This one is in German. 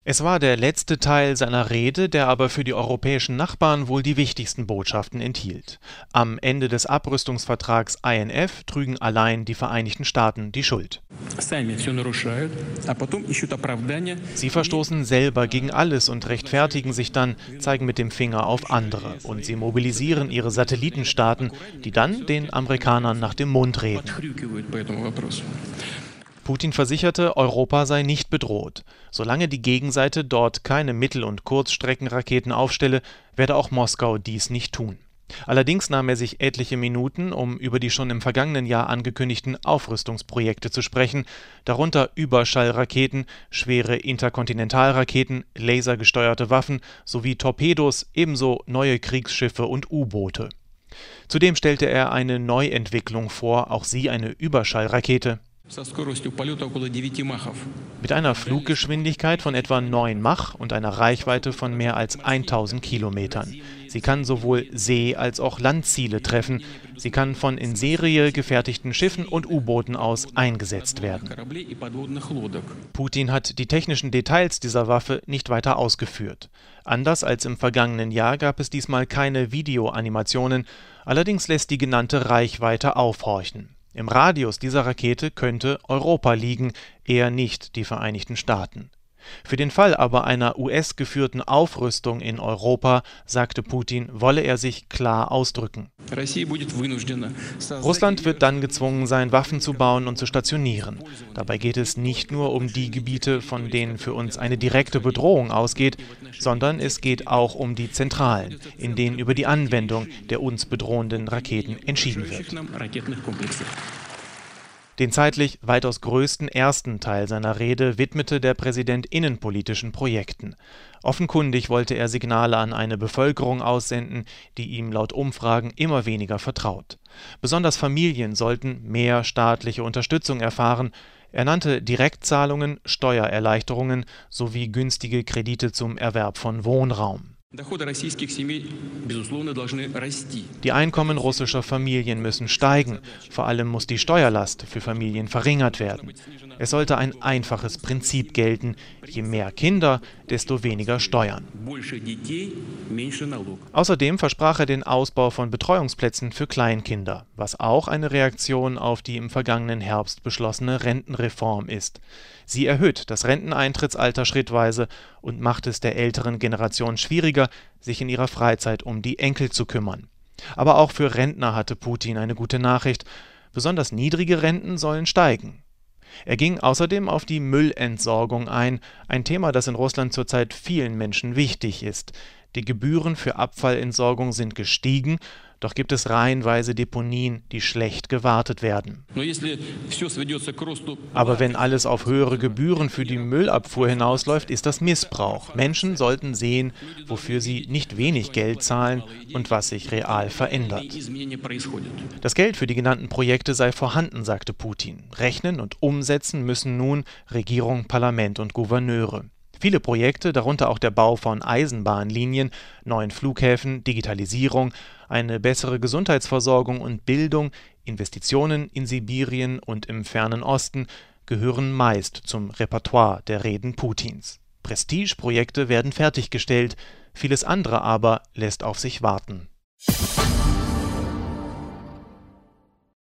Es war der letzte Teil seiner Rede, der aber für die europäischen Nachbarn wohl die wichtigsten Botschaften enthielt. Am Ende des Abrüstungsvertrags INF trügen allein die Vereinigten Staaten die Schuld. Sie verstoßen selber gegen alles und rechtfertigen sich dann, zeigen mit dem Finger auf andere. Und sie mobilisieren ihre Satellitenstaaten, die dann den Amerikanern nach dem Mund reden. Putin versicherte, Europa sei nicht bedroht. Solange die Gegenseite dort keine Mittel- und Kurzstreckenraketen aufstelle, werde auch Moskau dies nicht tun. Allerdings nahm er sich etliche Minuten, um über die schon im vergangenen Jahr angekündigten Aufrüstungsprojekte zu sprechen, darunter Überschallraketen, schwere Interkontinentalraketen, lasergesteuerte Waffen sowie Torpedos, ebenso neue Kriegsschiffe und U-Boote. Zudem stellte er eine Neuentwicklung vor, auch sie eine Überschallrakete. Mit einer Fluggeschwindigkeit von etwa 9 Mach und einer Reichweite von mehr als 1000 Kilometern. Sie kann sowohl See- als auch Landziele treffen. Sie kann von in Serie gefertigten Schiffen und U-Booten aus eingesetzt werden. Putin hat die technischen Details dieser Waffe nicht weiter ausgeführt. Anders als im vergangenen Jahr gab es diesmal keine Videoanimationen, allerdings lässt die genannte Reichweite aufhorchen. Im Radius dieser Rakete könnte Europa liegen, eher nicht die Vereinigten Staaten. Für den Fall aber einer US-geführten Aufrüstung in Europa, sagte Putin, wolle er sich klar ausdrücken. Russland wird dann gezwungen sein, Waffen zu bauen und zu stationieren. Dabei geht es nicht nur um die Gebiete, von denen für uns eine direkte Bedrohung ausgeht, sondern es geht auch um die Zentralen, in denen über die Anwendung der uns bedrohenden Raketen entschieden wird. Den zeitlich weitaus größten ersten Teil seiner Rede widmete der Präsident innenpolitischen Projekten. Offenkundig wollte er Signale an eine Bevölkerung aussenden, die ihm laut Umfragen immer weniger vertraut. Besonders Familien sollten mehr staatliche Unterstützung erfahren. Er nannte Direktzahlungen, Steuererleichterungen sowie günstige Kredite zum Erwerb von Wohnraum. Die Einkommen russischer Familien müssen steigen, vor allem muss die Steuerlast für Familien verringert werden. Es sollte ein einfaches Prinzip gelten: Je mehr Kinder, desto weniger Steuern. Außerdem versprach er den Ausbau von Betreuungsplätzen für Kleinkinder, was auch eine Reaktion auf die im vergangenen Herbst beschlossene Rentenreform ist. Sie erhöht das Renteneintrittsalter schrittweise und macht es der älteren Generation schwieriger, sich in ihrer Freizeit um die Enkel zu kümmern. Aber auch für Rentner hatte Putin eine gute Nachricht: Besonders niedrige Renten sollen steigen. Er ging außerdem auf die Müllentsorgung ein Thema, das in Russland zurzeit vielen Menschen wichtig ist. Die Gebühren für Abfallentsorgung sind gestiegen, doch gibt es reihenweise Deponien, die schlecht gewartet werden. Aber wenn alles auf höhere Gebühren für die Müllabfuhr hinausläuft, ist das Missbrauch. Menschen sollten sehen, wofür sie nicht wenig Geld zahlen und was sich real verändert. Das Geld für die genannten Projekte sei vorhanden, sagte Putin. Rechnen und umsetzen müssen nun Regierung, Parlament und Gouverneure. Viele Projekte, darunter auch der Bau von Eisenbahnlinien, neuen Flughäfen, Digitalisierung, eine bessere Gesundheitsversorgung und Bildung, Investitionen in Sibirien und im Fernen Osten, gehören meist zum Repertoire der Reden Putins. Prestigeprojekte werden fertiggestellt, vieles andere aber lässt auf sich warten.